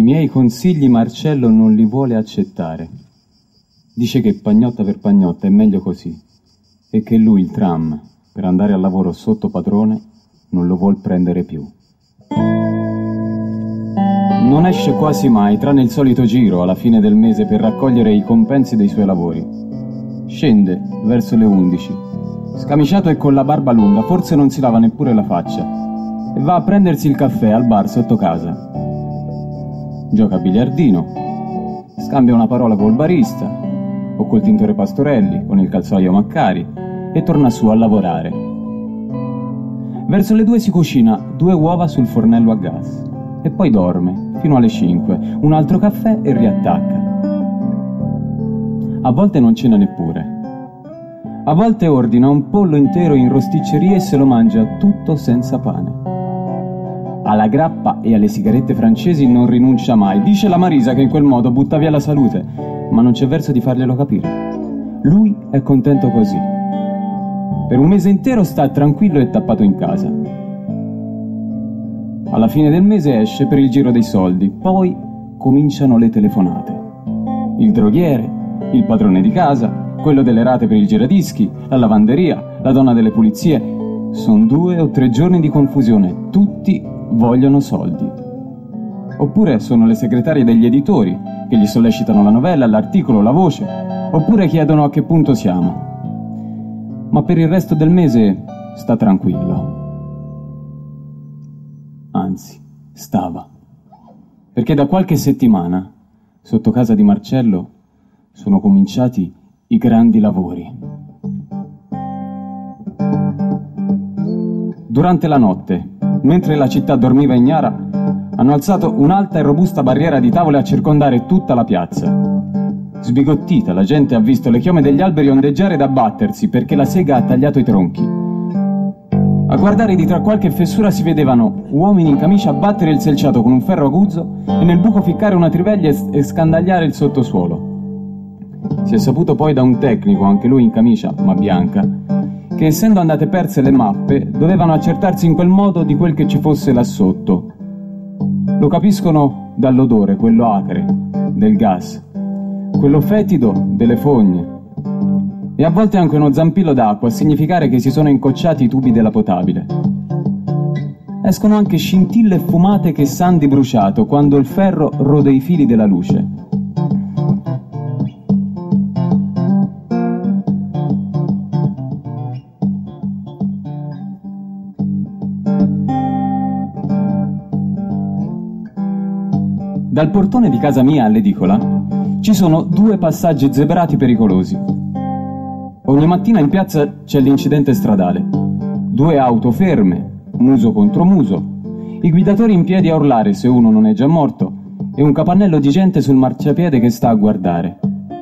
miei consigli Marcello non li vuole accettare. Dice che pagnotta per pagnotta è meglio così e che lui il tram per andare al lavoro sotto padrone non lo vuol prendere più. Non esce quasi mai, tranne il solito giro alla fine del mese per raccogliere i compensi dei suoi lavori. Scende verso le 11, scamiciato e con la barba lunga, forse non si lava neppure la faccia, e va a prendersi il caffè al bar sotto casa. Gioca a biliardino, scambia una parola col barista o col tintore Pastorelli, con il calzolaio Maccari, e torna su a lavorare. Verso le 2 si cucina 2 uova sul fornello a gas e poi dorme fino alle 5, un altro caffè e riattacca. A volte non cena neppure. A volte ordina un pollo intero in rosticceria e se lo mangia tutto senza pane. Alla grappa e alle sigarette francesi non rinuncia mai. Dice la Marisa che in quel modo butta via la salute, ma non c'è verso di farglielo capire. Lui è contento così. Per un mese intero sta tranquillo e tappato in casa. Alla fine del mese esce per il giro dei soldi, poi cominciano le telefonate. Il droghiere, il padrone di casa, quello delle rate per il giradischi, la lavanderia, la donna delle pulizie. Sono 2 o 3 giorni di confusione, tutti vogliono soldi. Oppure sono le segretarie degli editori che gli sollecitano la novella, l'articolo, la voce, oppure chiedono a che punto siamo. Ma per il resto del mese sta tranquillo. Anzi, stava. Perché da qualche settimana, sotto casa di Marcello, sono cominciati i grandi lavori. Durante la notte, mentre la città dormiva ignara, hanno alzato un'alta e robusta barriera di tavole a circondare tutta la piazza. Sbigottita, la gente ha visto le chiome degli alberi ondeggiare ed abbattersi perché la sega ha tagliato i tronchi. A guardare di tra qualche fessura si vedevano uomini in camicia battere il selciato con un ferro aguzzo e nel buco ficcare una triveglia e scandagliare il sottosuolo. Si è saputo poi da un tecnico, anche lui in camicia, ma bianca, che essendo andate perse le mappe, dovevano accertarsi in quel modo di quel che ci fosse là sotto. Lo capiscono dall'odore, quello acre, del gas, quello fetido delle fogne, e a volte anche uno zampillo d'acqua a significare che si sono incocciati i tubi della potabile. Escono anche scintille fumate che san di bruciato quando il ferro rode i fili della luce. Dal portone di casa mia all'edicola ci sono 2 passaggi zebrati pericolosi. Ogni mattina in piazza c'è l'incidente stradale. 2 auto ferme, muso contro muso, i guidatori in piedi a urlare se uno non è già morto e un capannello di gente sul marciapiede che sta a guardare.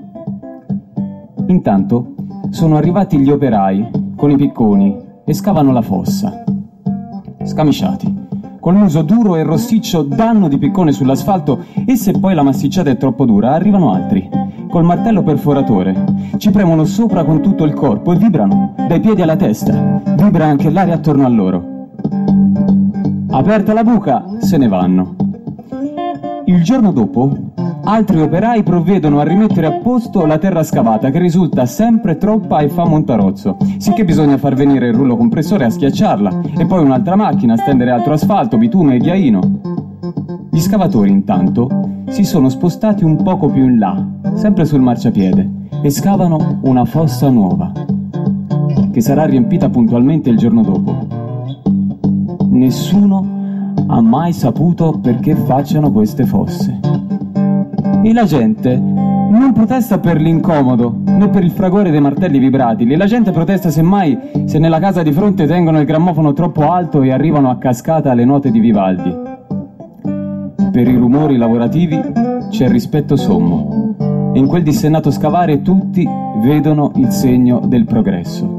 Intanto sono arrivati gli operai con i picconi e scavano la fossa. Scamiciati, col muso duro e rossiccio, danno di piccone sull'asfalto e se poi la massicciata è troppo dura arrivano altri, col martello perforatore. Ci premono sopra con tutto il corpo e vibrano, dai piedi alla testa. Vibra anche l'aria attorno a loro. Aperta la buca, se ne vanno. Il giorno dopo, altri operai provvedono a rimettere a posto la terra scavata, che risulta sempre troppa e fa montarozzo, sicché bisogna far venire il rullo compressore a schiacciarla, e poi un'altra macchina a stendere altro asfalto, bitume e ghiaino. Gli scavatori, intanto, si sono spostati un poco più in là, sempre sul marciapiede, e scavano una fossa nuova, che sarà riempita puntualmente il giorno dopo. Nessuno ha mai saputo perché facciano queste fosse. E la gente non protesta per l'incomodo, né per il fragore dei martelli vibrabili. La gente protesta semmai se nella casa di fronte tengono il grammofono troppo alto e arrivano a cascata le note di Vivaldi. Per i rumori lavorativi c'è rispetto sommo, e in quel dissennato scavare tutti vedono il segno del progresso.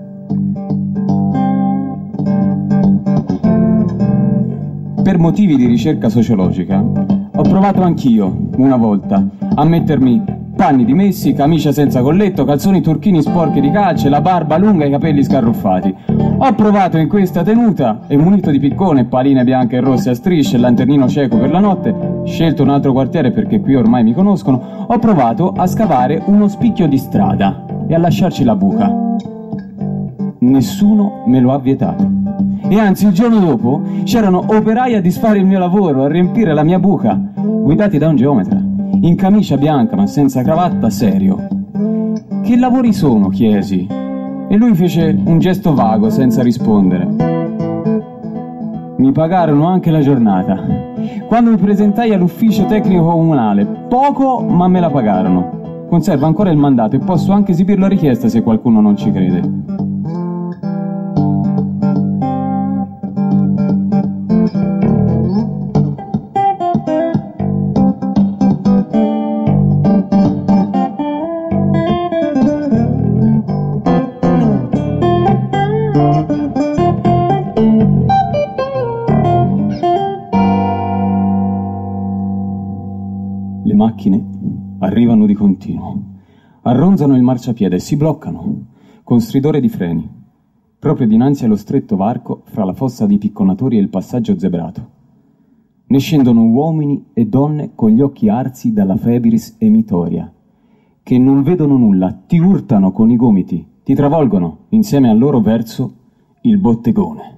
Per motivi di ricerca sociologica ho provato anch'io, una volta, a mettermi panni dimessi, camicia senza colletto, calzoni turchini sporchi di calce, la barba lunga e i capelli scarruffati. Ho provato in questa tenuta, e munito di piccone, paline bianche e rosse a strisce e lanternino cieco per la notte, scelto un altro quartiere perché qui ormai mi conoscono, ho provato a scavare uno spicchio di strada e a lasciarci la buca. Nessuno me lo ha vietato. E anzi, il giorno dopo c'erano operai a disfare il mio lavoro, a riempire la mia buca, guidati da un geometra, in camicia bianca ma senza cravatta, serio. Che lavori sono? Chiesi. E lui fece un gesto vago, senza rispondere. Mi pagarono anche la giornata. Quando mi presentai all'ufficio tecnico comunale, poco ma me la pagarono. Conservo ancora il mandato e posso anche esibirlo a richiesta se qualcuno non ci crede. Le macchine arrivano di continuo, arronzano il marciapiede e si bloccano, con stridore di freni, proprio dinanzi allo stretto varco fra la fossa dei picconatori e il passaggio zebrato. Ne scendono uomini e donne con gli occhi arsi dalla febris emitoria, che non vedono nulla, ti urtano con i gomiti, ti travolgono insieme a loro verso il bottegone.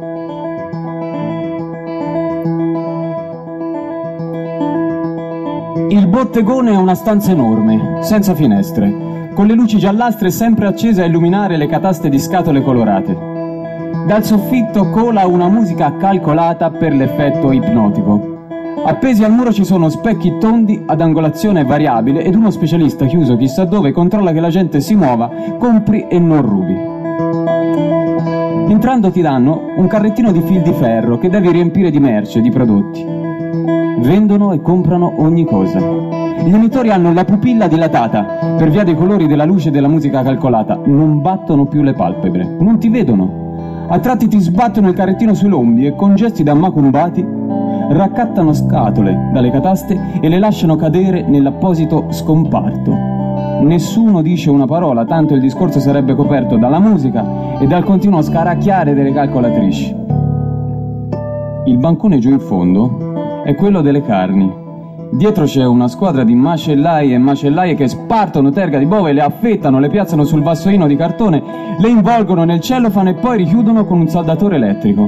Il bottegone è una stanza enorme, senza finestre, con le luci giallastre sempre accese a illuminare le cataste di scatole colorate. Dal soffitto cola una musica calcolata per l'effetto ipnotico. Appesi al muro ci sono specchi tondi ad angolazione variabile ed uno specialista chiuso chissà dove controlla che la gente si muova, compri e non rubi. Entrando ti danno un carrettino di fil di ferro che devi riempire di merce, di prodotti. Vendono e comprano ogni cosa. Gli emittori hanno la pupilla dilatata per via dei colori della luce e della musica calcolata. Non battono più le palpebre, non ti vedono. A tratti ti sbattono il carrettino sui lombi e con gesti da macumbati raccattano scatole dalle cataste e le lasciano cadere nell'apposito scomparto. Nessuno dice una parola, tanto il discorso sarebbe coperto dalla musica e dal continuo scaracchiare delle calcolatrici. Il bancone giù in fondo è quello delle carni. Dietro c'è una squadra di macellai e macellaie che spartono terga di bove, le affettano, le piazzano sul vassoino di cartone, le involgono nel cellofane e poi richiudono con un saldatore elettrico.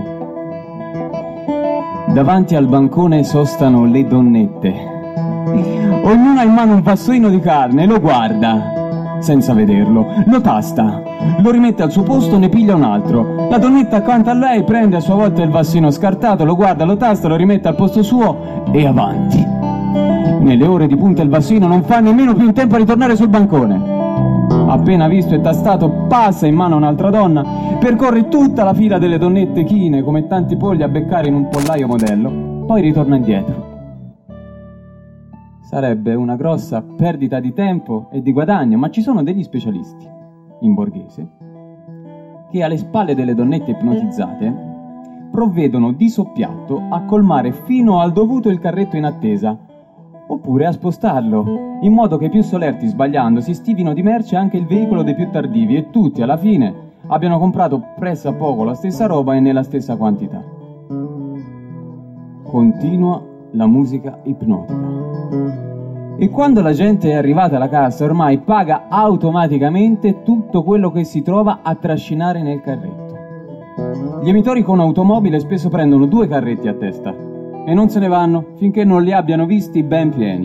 Davanti al bancone sostano le donnette. Ognuna ha in mano un vassoino di carne e lo guarda senza vederlo, lo tasta, lo rimette al suo posto, ne piglia un altro. La donnetta accanto a lei prende a sua volta il vassino scartato, lo guarda, lo tasta, lo rimette al posto suo e avanti. Nelle ore di punta il vassino non fa nemmeno più in tempo a ritornare sul bancone. Appena visto e tastato passa in mano a un'altra donna, percorre tutta la fila delle donnette chine come tanti polli a beccare in un pollaio modello, poi ritorna indietro. Sarebbe una grossa perdita di tempo e di guadagno, ma ci sono degli specialisti, in borghese, che alle spalle delle donnette ipnotizzate provvedono di soppiatto a colmare fino al dovuto il carretto in attesa, oppure a spostarlo, in modo che i più solerti sbagliando si stivino di merce anche il veicolo dei più tardivi e tutti alla fine abbiano comprato presso a poco la stessa roba e nella stessa quantità. Continua la musica ipnotica. E quando la gente è arrivata alla cassa ormai paga automaticamente tutto quello che si trova a trascinare nel carretto. Gli emittori con automobile spesso prendono 2 carretti a testa e non se ne vanno finché non li abbiano visti ben pieni.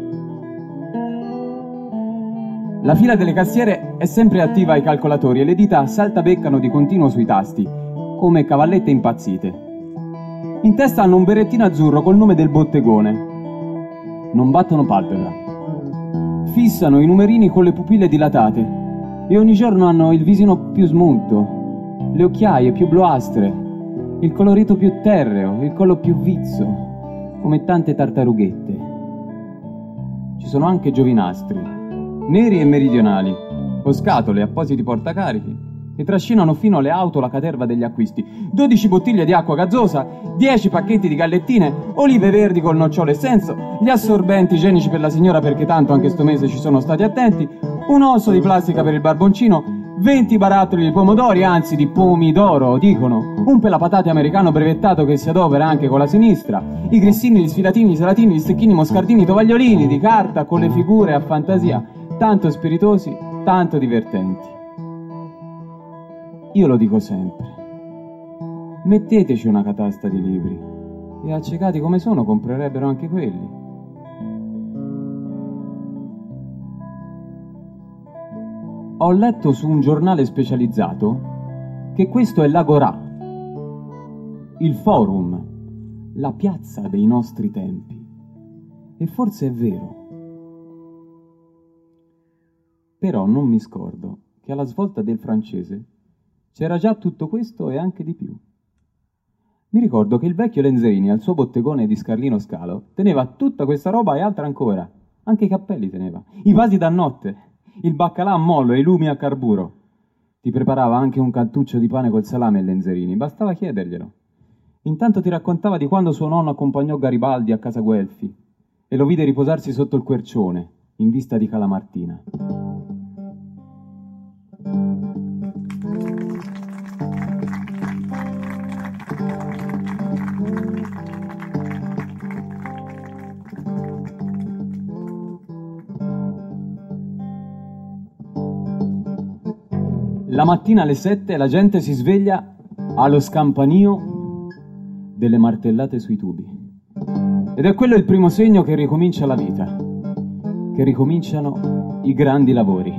La fila delle cassiere è sempre attiva ai calcolatori e le dita saltabeccano di continuo sui tasti, come cavallette impazzite. In testa hanno un berrettino azzurro col nome del bottegone. Non battono palpebra. Fissano i numerini con le pupille dilatate e ogni giorno hanno il visino più smunto, le occhiaie più bluastre, il colorito più terreo, il collo più vizzo, come tante tartarughette. Ci sono anche giovinastri, neri e meridionali, o scatole, appositi portacarichi, e trascinano fino alle auto la caterva degli acquisti. 12 bottiglie di acqua gazzosa, 10 pacchetti di gallettine, olive verdi col nocciolo e senso, gli assorbenti igienici per la signora perché tanto anche sto mese ci sono stati attenti, un osso di plastica per il barboncino, 20 barattoli di pomodori, anzi di pomidoro, dicono, un pelapatate americano brevettato che si adopera anche con la sinistra, i grissini, gli sfilatini, gli salatini, gli stecchini, moscardini, tovagliolini di carta con le figure a fantasia, tanto spiritosi, tanto divertenti. Io lo dico sempre, metteteci una catasta di libri e accecati come sono comprerebbero anche quelli. Ho letto su un giornale specializzato che questo è l'Agorà, il forum, la piazza dei nostri tempi. E forse è vero. Però non mi scordo che alla svolta del francese c'era già tutto questo e anche di più. Mi ricordo che il vecchio Lenzerini al suo bottegone di Scarlino Scalo teneva tutta questa roba e altra ancora. Anche i cappelli teneva, i vasi da notte, il baccalà a mollo e i lumi a carburo. Ti preparava anche un cantuccio di pane col salame Lenzerini, bastava chiederglielo. Intanto ti raccontava di quando suo nonno accompagnò Garibaldi a casa Guelfi e lo vide riposarsi sotto il quercione in vista di Cala Martina. La mattina alle 7 la gente si sveglia allo scampanio delle martellate sui tubi. Ed è quello il primo segno che ricomincia la vita, che ricominciano i grandi lavori.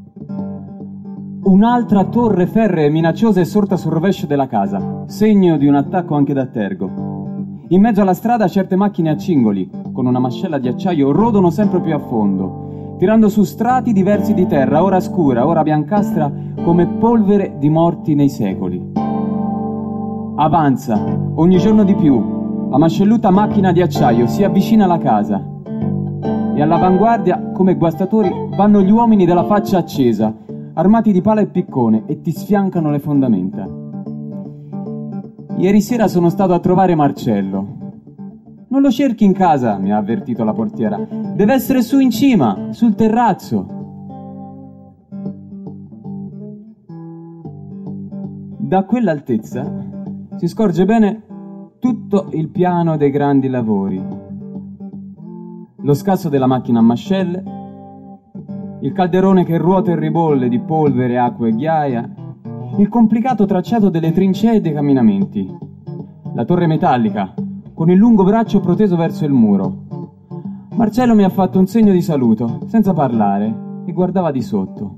Un'altra torre ferrea e minacciosa è sorta sul rovescio della casa, segno di un attacco anche da Tergo. In mezzo alla strada certe macchine a cingoli, con una mascella di acciaio, rodono sempre più a fondo, tirando su strati diversi di terra, ora scura, ora biancastra, come polvere di morti nei secoli. Avanza, ogni giorno di più, la mascelluta macchina di acciaio si avvicina alla casa e all'avanguardia, come guastatori, vanno gli uomini della faccia accesa, armati di pala e piccone, e ti sfiancano le fondamenta. Ieri sera sono stato a trovare Marcello. Non lo cerchi in casa, mi ha avvertito la portiera. Deve essere su in cima, sul terrazzo. Da quell'altezza si scorge bene tutto il piano dei grandi lavori. Lo scasso della macchina a mascelle, il calderone che ruota e ribolle di polvere, acqua e ghiaia, il complicato tracciato delle trincee e dei camminamenti, la torre metallica con il lungo braccio proteso verso il muro. Marcello mi ha fatto un segno di saluto, senza parlare, e guardava di sotto.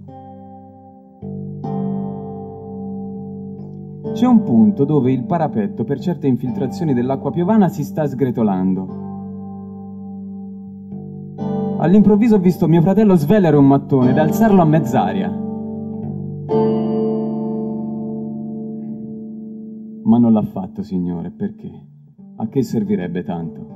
C'è un punto dove il parapetto, per certe infiltrazioni dell'acqua piovana, si sta sgretolando. All'improvviso ho visto mio fratello svelare un mattone ed alzarlo a mezz'aria. Ma non l'ha fatto, signore, perché? A che servirebbe tanto?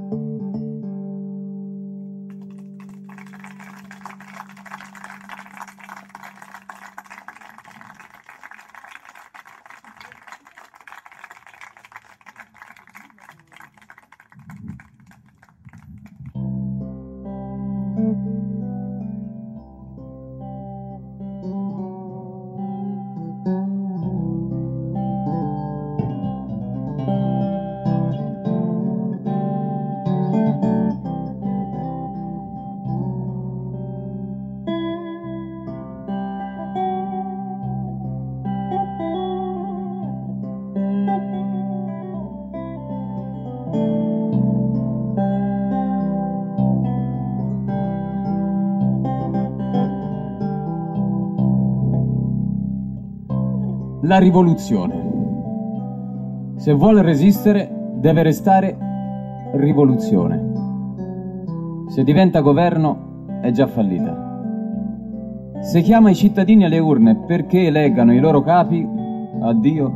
La rivoluzione. Se vuole resistere, deve restare rivoluzione. Se diventa governo, è già fallita. Se chiama i cittadini alle urne perché eleggano i loro capi, addio.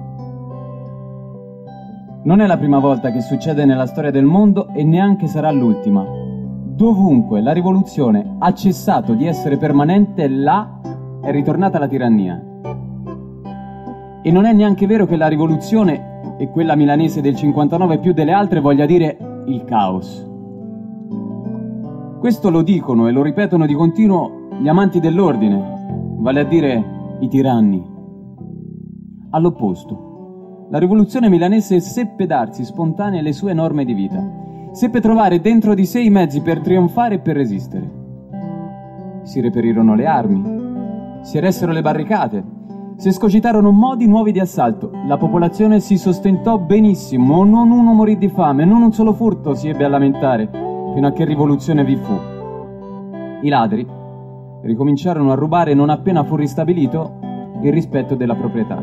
Non è la prima volta che succede nella storia del mondo e neanche sarà l'ultima. Dovunque la rivoluzione ha cessato di essere permanente, là è ritornata la tirannia. E non è neanche vero che la rivoluzione, e quella milanese del 59 più delle altre, voglia dire il caos. Questo lo dicono e lo ripetono di continuo gli amanti dell'ordine, vale a dire i tiranni. All'opposto, la rivoluzione milanese seppe darsi spontanea le sue norme di vita, seppe trovare dentro di sé i mezzi per trionfare e per resistere. Si reperirono le armi, si eressero le barricate, si escogitarono modi nuovi di assalto, la popolazione si sostentò benissimo, non uno morì di fame, non un solo furto si ebbe a lamentare, fino a che rivoluzione vi fu. I ladri ricominciarono a rubare non appena fu ristabilito il rispetto della proprietà.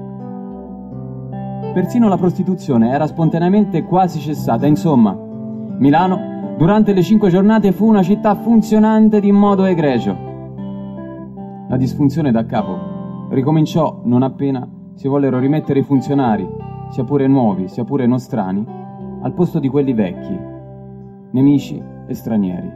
Persino la prostituzione era spontaneamente quasi cessata. Insomma, Milano, durante le 5 giornate, fu una città funzionante di modo egregio. La disfunzione da capo ricominciò non appena si vollero rimettere i funzionari, sia pure nuovi, sia pure nostrani, al posto di quelli vecchi, nemici e stranieri.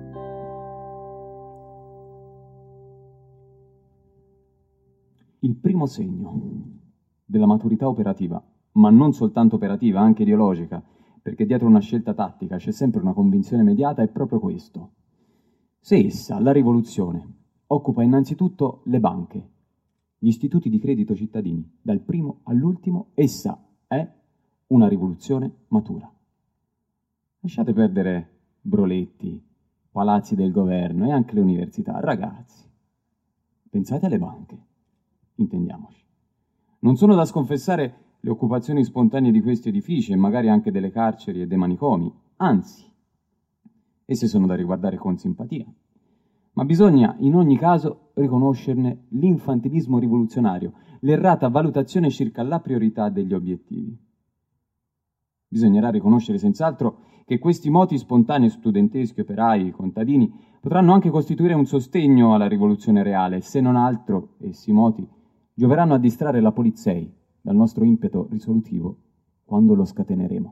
Il primo segno della maturità operativa, ma non soltanto operativa, anche ideologica, perché dietro una scelta tattica c'è sempre una convinzione immediata, è proprio questo. Se essa, la rivoluzione, occupa innanzitutto le banche, gli istituti di credito cittadini, dal primo all'ultimo, essa è una rivoluzione matura. Lasciate perdere broletti, palazzi del governo e anche le università. Ragazzi, pensate alle banche, intendiamoci. Non sono da sconfessare le occupazioni spontanee di questi edifici e magari anche delle carceri e dei manicomi, anzi, esse sono da riguardare con simpatia. Ma bisogna in ogni caso riconoscerne l'infantilismo rivoluzionario, l'errata valutazione circa la priorità degli obiettivi. Bisognerà riconoscere senz'altro che questi moti spontanei studenteschi, operai, contadini potranno anche costituire un sostegno alla rivoluzione reale, se non altro essi moti gioveranno a distrarre la polizia dal nostro impeto risolutivo quando lo scateneremo.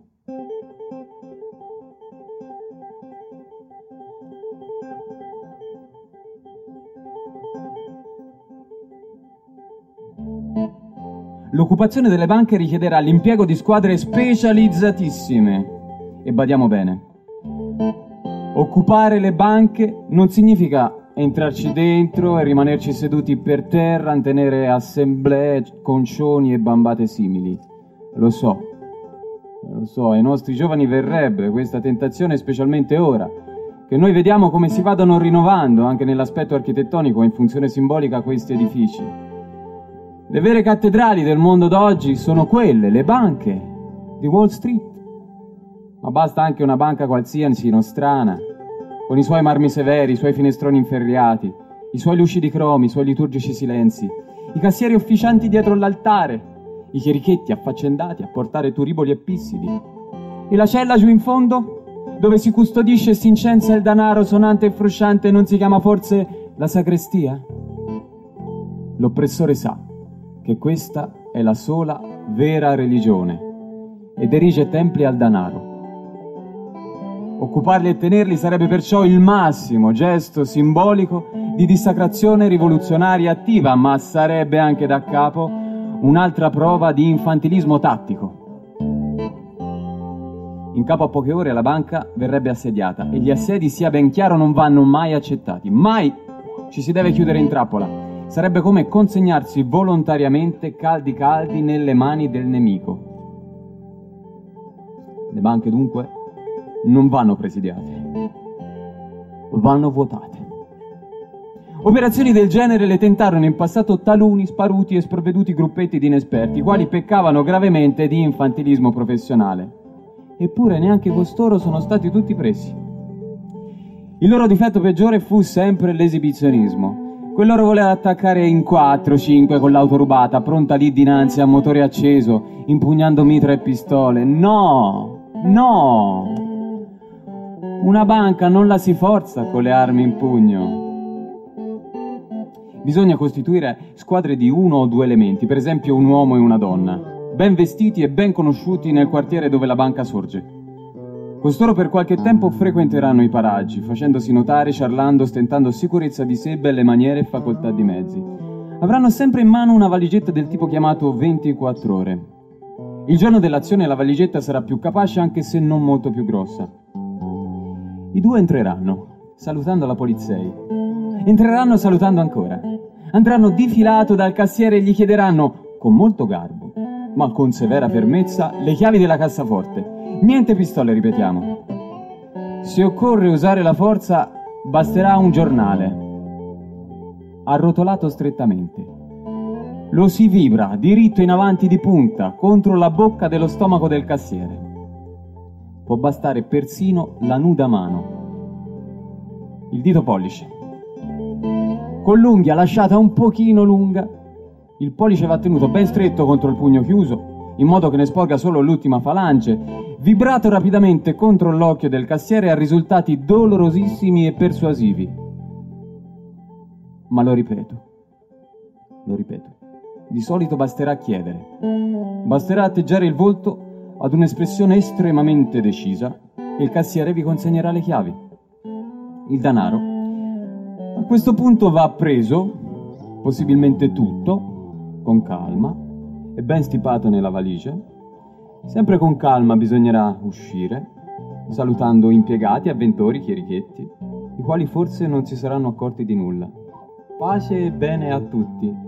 L'occupazione delle banche richiederà l'impiego di squadre specializzatissime. E badiamo bene, occupare le banche non significa entrarci dentro e rimanerci seduti per terra a tenere assemblee, concioni e bambate simili. Lo so, ai nostri giovani verrebbe questa tentazione, specialmente ora, che noi vediamo come si vadano rinnovando anche nell'aspetto architettonico e in funzione simbolica questi edifici. Le vere cattedrali del mondo d'oggi sono quelle, le banche di Wall Street. Ma basta anche una banca qualsiasi nostrana, con i suoi marmi severi, i suoi finestroni inferriati, i suoi lucidi cromi, i suoi liturgici silenzi, i cassieri officianti dietro l'altare, i chierichetti affaccendati a portare turiboli e pissidi, e la cella giù in fondo, dove si custodisce e si incensa il denaro sonante e frusciante, non si chiama forse la sagrestia? L'oppressore sa che questa è la sola vera religione ed erige templi al denaro. Occuparli e tenerli sarebbe perciò il massimo gesto simbolico di dissacrazione rivoluzionaria attiva, ma sarebbe anche da capo un'altra prova di infantilismo tattico. In capo a poche ore la banca verrebbe assediata e gli assedi, sia ben chiaro, non vanno mai accettati. Mai ci si deve chiudere in trappola. Sarebbe come consegnarsi volontariamente caldi caldi nelle mani del nemico. Le banche dunque non vanno presidiate, vanno vuotate. Operazioni del genere le tentarono in passato taluni sparuti e sprovveduti gruppetti di inesperti, i quali peccavano gravemente di infantilismo professionale. Eppure neanche costoro sono stati tutti presi. Il loro difetto peggiore fu sempre l'esibizionismo. Quel loro voleva attaccare in 4-5 con l'auto rubata, pronta lì dinanzi a motore acceso, impugnando mitra e pistole. No! Una banca non la si forza con le armi in pugno. Bisogna costituire squadre di 1 o 2 elementi, per esempio un uomo e una donna, ben vestiti e ben conosciuti nel quartiere dove la banca sorge. Costoro per qualche tempo frequenteranno i paraggi, facendosi notare, ciarlando, stentando sicurezza di sé, belle maniere e facoltà di mezzi. avranno sempre in mano una valigetta del tipo chiamato 24 ore. Il giorno dell'azione la valigetta sarà più capace anche se non molto più grossa. I due entreranno, salutando la Polizei. Entreranno salutando ancora. Andranno di filato dal cassiere e gli chiederanno, con molto garbo, ma con severa fermezza, le chiavi della cassaforte. Niente pistole, ripetiamo. Se occorre usare la forza, basterà un giornale, arrotolato strettamente. Lo si vibra diritto in avanti di punta contro la bocca dello stomaco del cassiere. Può bastare persino la nuda mano. Il dito pollice. Con l'unghia lasciata un pochino lunga, il pollice va tenuto ben stretto contro il pugno chiuso, in modo che ne sporga solo l'ultima falange, vibrato rapidamente contro l'occhio del cassiere a risultati dolorosissimi e persuasivi. Ma lo ripeto, di solito basterà chiedere, basterà atteggiare il volto ad un'espressione estremamente decisa e il cassiere vi consegnerà le chiavi. Il denaro a questo punto va preso, possibilmente tutto, con calma e ben stipato nella valigia. Sempre con calma bisognerà uscire, salutando impiegati, avventori, chierichetti, i quali forse non si saranno accorti di nulla. Pace e bene a tutti.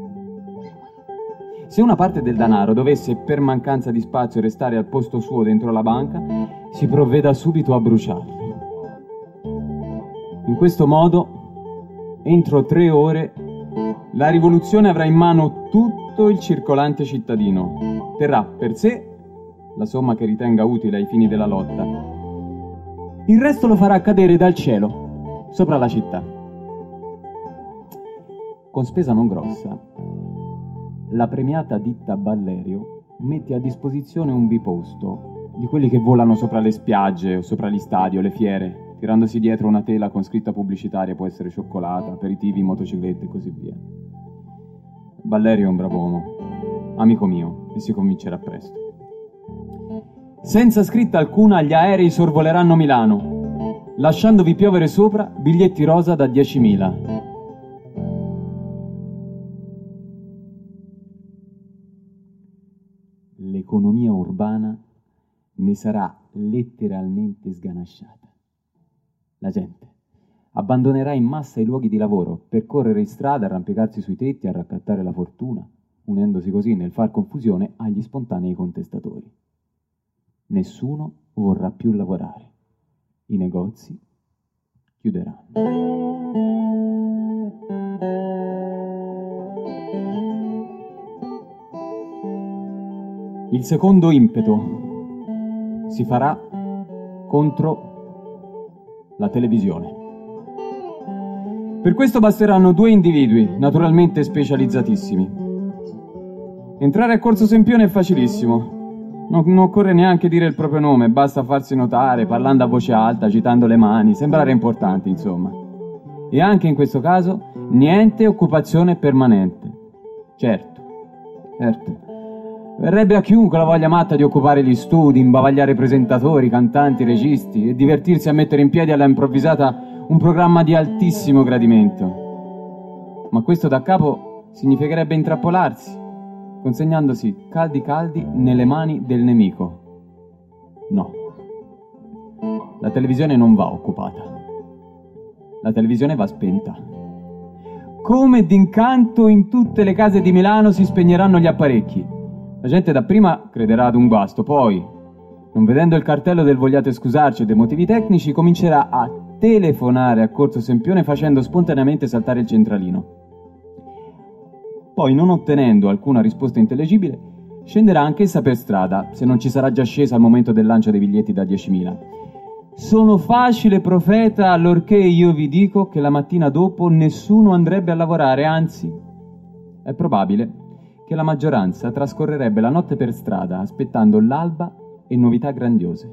Se una parte del denaro dovesse per mancanza di spazio restare al posto suo dentro la banca, si provveda subito a bruciarlo. In questo modo, entro 3 ore, la rivoluzione avrà in mano tutto il circolante cittadino. Terrà per sé la somma che ritenga utile ai fini della lotta. Il resto lo farà cadere dal cielo, sopra la città. Con spesa non grossa, la premiata ditta Ballerio mette a disposizione un biposto, di quelli che volano sopra le spiagge o sopra gli stadi o le fiere, tirandosi dietro una tela con scritta pubblicitaria, può essere cioccolata, aperitivi, motociclette e così via. Ballerio è un bravo uomo, amico mio, e si convincerà presto. Senza scritta alcuna gli aerei sorvoleranno Milano, lasciandovi piovere sopra biglietti rosa da 10.000. L'economia urbana ne sarà letteralmente sganasciata. La gente abbandonerà in massa i luoghi di lavoro per correre in strada, arrampicarsi sui tetti e raccattare la fortuna, unendosi così nel far confusione agli spontanei contestatori. Nessuno vorrà più lavorare. I negozi chiuderanno. Il secondo impeto si farà contro la televisione. Per questo basteranno 2 individui, naturalmente specializzatissimi. Entrare a Corso Sempione è facilissimo. Non occorre neanche dire il proprio nome, basta farsi notare, parlando a voce alta, agitando le mani, sembrare importanti, insomma. E anche in questo caso, niente occupazione permanente. Certo. Verrebbe a chiunque la voglia matta di occupare gli studi, imbavagliare presentatori, cantanti, registi e divertirsi a mettere in piedi alla improvvisata un programma di altissimo gradimento. Ma questo da capo significherebbe intrappolarsi, consegnandosi caldi nelle mani del nemico. No. La televisione non va occupata. La televisione va spenta. Come d'incanto in tutte le case di Milano si spegneranno gli apparecchi. La gente dapprima crederà ad un guasto, poi, non vedendo il cartello del vogliate scusarci e dei motivi tecnici, comincerà a telefonare a Corso Sempione facendo spontaneamente saltare il centralino. Poi, non ottenendo alcuna risposta intellegibile, scenderà anch'essa per strada, se non ci sarà già scesa al momento del lancio dei biglietti da 10.000. Sono facile profeta allorché io vi dico che la mattina dopo nessuno andrebbe a lavorare, anzi, è probabile che la maggioranza trascorrerebbe la notte per strada aspettando l'alba e novità grandiose.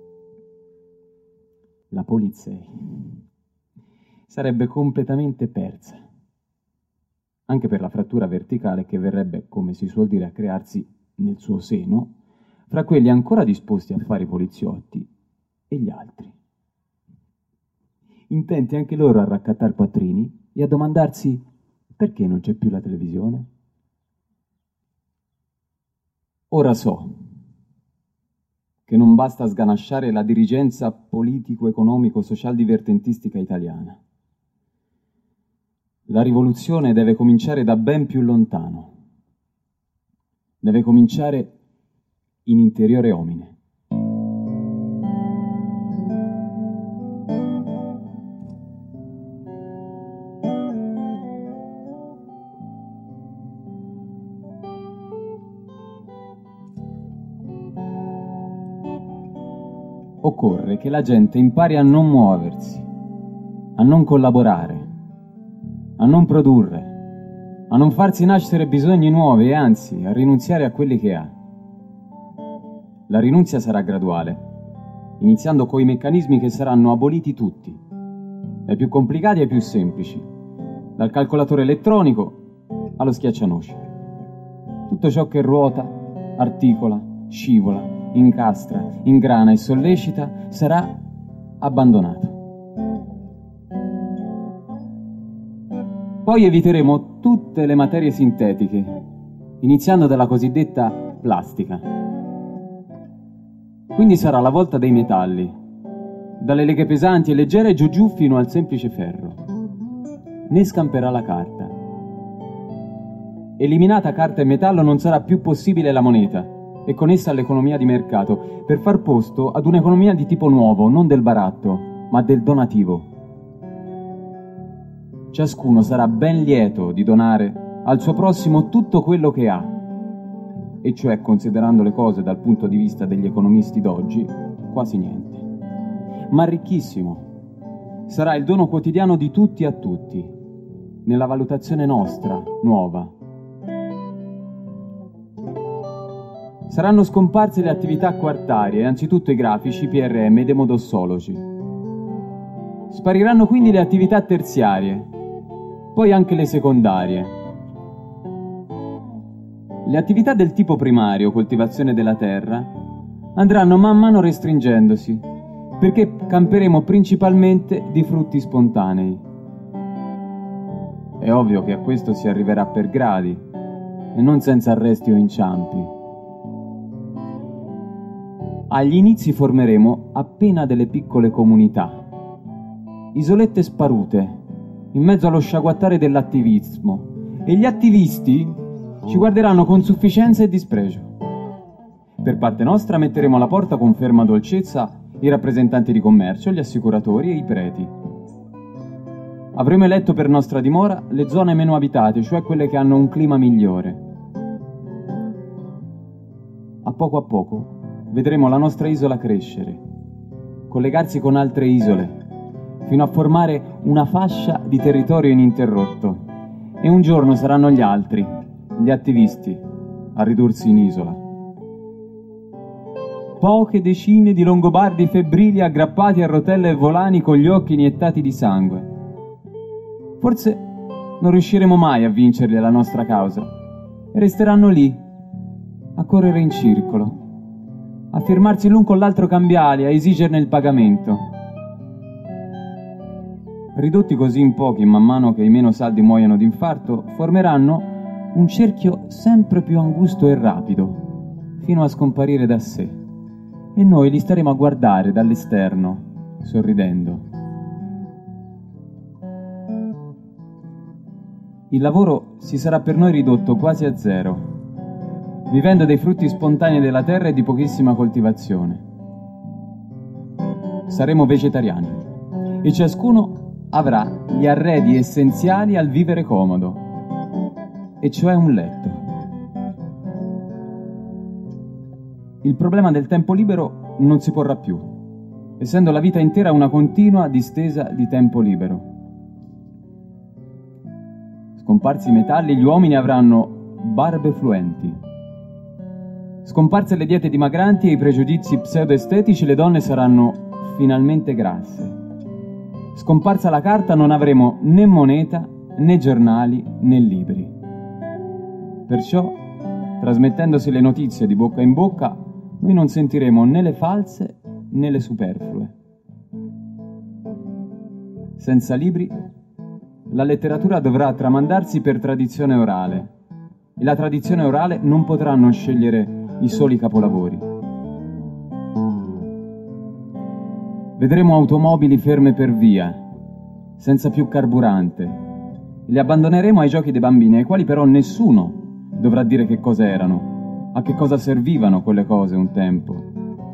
La Polizei sarebbe completamente persa, anche per la frattura verticale che verrebbe, come si suol dire, a crearsi nel suo seno, fra quelli ancora disposti a fare i poliziotti e gli altri, intenti anche loro a raccattar quattrini e a domandarsi perché non c'è più la televisione? Ora so che non basta sganasciare la dirigenza politico-economico-social-divertentistica italiana. La rivoluzione deve cominciare da ben più lontano. Deve cominciare in interiore homine. Occorre che la gente impari a non muoversi, a non collaborare, a non produrre, a non farsi nascere bisogni nuovi e anzi a rinunziare a quelli che ha. La rinunzia sarà graduale, iniziando coi meccanismi che saranno aboliti tutti, dai più complicati ai più semplici, dal calcolatore elettronico allo schiaccianoci. Tutto ciò che ruota, articola, scivola, incastra, ingrana e sollecita sarà abbandonato. Poi eviteremo tutte le materie sintetiche, iniziando dalla cosiddetta plastica. Quindi sarà la volta dei metalli, dalle leghe pesanti e leggere giù giù fino al semplice ferro. Ne scamperà la carta. Eliminata carta e metallo non sarà più possibile la moneta e con essa l'economia di mercato, per far posto ad un'economia di tipo nuovo, non del baratto, ma del donativo. Ciascuno sarà ben lieto di donare al suo prossimo tutto quello che ha, e cioè, considerando le cose dal punto di vista degli economisti d'oggi, quasi niente. Ma ricchissimo. Sarà il dono quotidiano di tutti a tutti, nella valutazione nostra, nuova. Saranno scomparse le attività quartarie, anzitutto i grafici, i PRM e i demodossologi. Spariranno quindi le attività terziarie, poi anche le secondarie. Le attività del tipo primario, coltivazione della terra, andranno man mano restringendosi, perché camperemo principalmente di frutti spontanei. È ovvio che a questo si arriverà per gradi, e non senza arresti o inciampi. Agli inizi formeremo appena delle piccole comunità, isolette sparute, in mezzo allo sciaguattare dell'attivismo, e gli attivisti ci guarderanno con sufficienza e dispregio. Per parte nostra metteremo alla porta con ferma dolcezza i rappresentanti di commercio, gli assicuratori e i preti. Avremo eletto per nostra dimora le zone meno abitate, cioè quelle che hanno un clima migliore. A poco vedremo la nostra isola crescere, collegarsi con altre isole, fino a formare una fascia di territorio ininterrotto. E un giorno saranno gli altri, gli attivisti, a ridursi in isola. Poche decine di longobardi febbrili aggrappati a rotelle e volani con gli occhi iniettati di sangue. Forse non riusciremo mai a vincerli alla nostra causa e resteranno lì, a correre in circolo, a firmarsi l'un con l'altro cambiali, a esigerne il pagamento. Ridotti così in pochi man mano che i meno saldi muoiono d'infarto, formeranno un cerchio sempre più angusto e rapido, fino a scomparire da sé, e noi li staremo a guardare dall'esterno, sorridendo. Il lavoro si sarà per noi ridotto quasi a zero, vivendo dei frutti spontanei della terra e di pochissima coltivazione. Saremo vegetariani e ciascuno avrà gli arredi essenziali al vivere comodo, e cioè un letto. Il problema del tempo libero non si porrà più, essendo la vita intera una continua distesa di tempo libero. Scomparsi i metalli, gli uomini avranno barbe fluenti. Scomparse le diete dimagranti e i pregiudizi pseudoestetici, le donne saranno finalmente grasse. Scomparsa la carta, non avremo né moneta, né giornali, né libri. Perciò, trasmettendosi le notizie di bocca in bocca, noi non sentiremo né le false né le superflue. Senza libri la letteratura dovrà tramandarsi per tradizione orale e la tradizione orale non potrà non scegliere i soli capolavori. Vedremo automobili ferme per via, senza più carburante. Li abbandoneremo ai giochi dei bambini, ai quali però nessuno dovrà dire che cosa erano, a che cosa servivano quelle cose un tempo.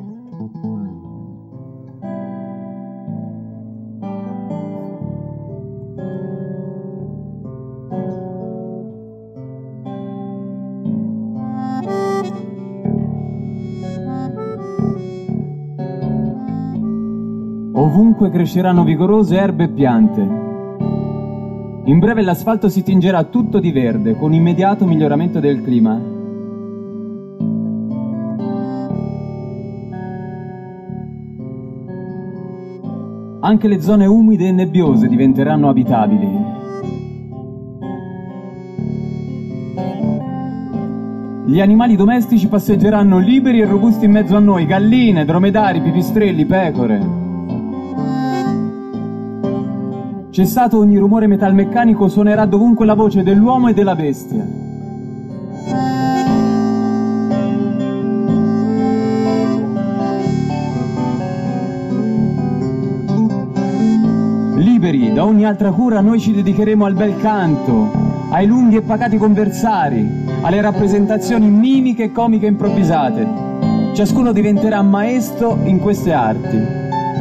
Ovunque cresceranno vigorose erbe e piante. In breve l'asfalto si tingerà tutto di verde, con immediato miglioramento del clima. Anche le zone umide e nebbiose diventeranno abitabili. Gli animali domestici passeggeranno liberi e robusti in mezzo a noi, galline, dromedari, pipistrelli, pecore. Cessato ogni rumore metalmeccanico, suonerà dovunque la voce dell'uomo e della bestia. Liberi da ogni altra cura, noi ci dedicheremo al bel canto, ai lunghi e pacati conversari, alle rappresentazioni mimiche e comiche improvvisate. Ciascuno diventerà maestro in queste arti.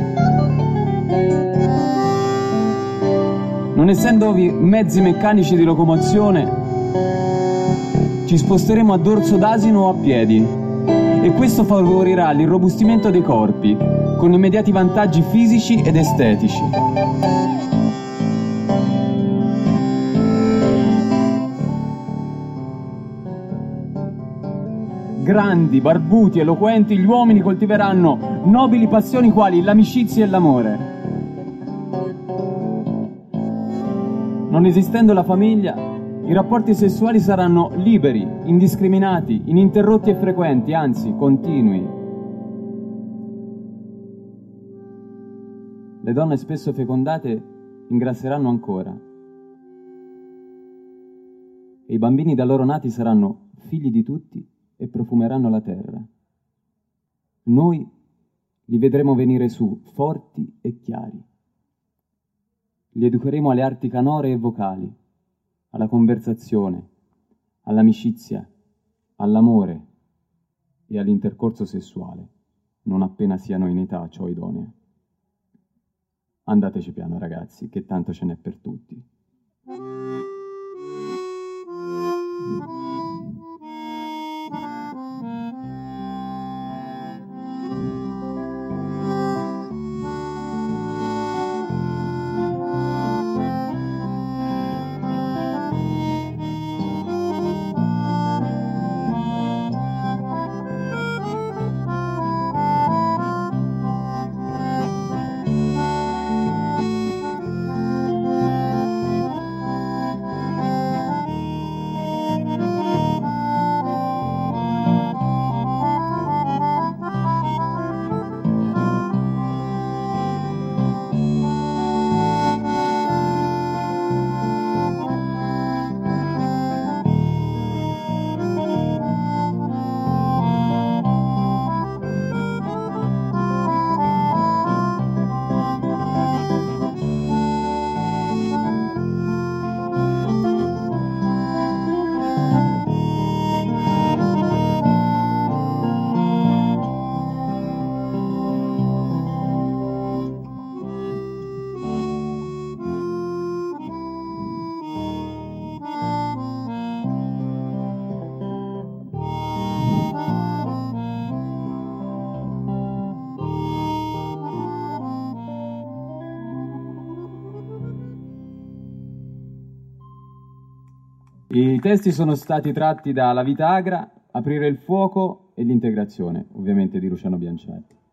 Non essendovi mezzi meccanici di locomozione, ci sposteremo a dorso d'asino o a piedi, e questo favorirà l'irrobustimento dei corpi, con immediati vantaggi fisici ed estetici. Grandi, barbuti, eloquenti, gli uomini coltiveranno nobili passioni quali l'amicizia e l'amore. Non esistendo la famiglia, i rapporti sessuali saranno liberi, indiscriminati, ininterrotti e frequenti, anzi continui. Le donne spesso fecondate ingrasseranno ancora e i bambini da loro nati saranno figli di tutti e profumeranno la terra. Noi li vedremo venire su forti e chiari. Li educheremo alle arti canore e vocali, alla conversazione, all'amicizia, all'amore e all'intercorso sessuale, non appena siano in età ciò idonea. Andateci piano, ragazzi, che tanto ce n'è per tutti. I testi sono stati tratti da La vita agra, Aprire il fuoco e L'integrazione, ovviamente di Luciano Bianciatti.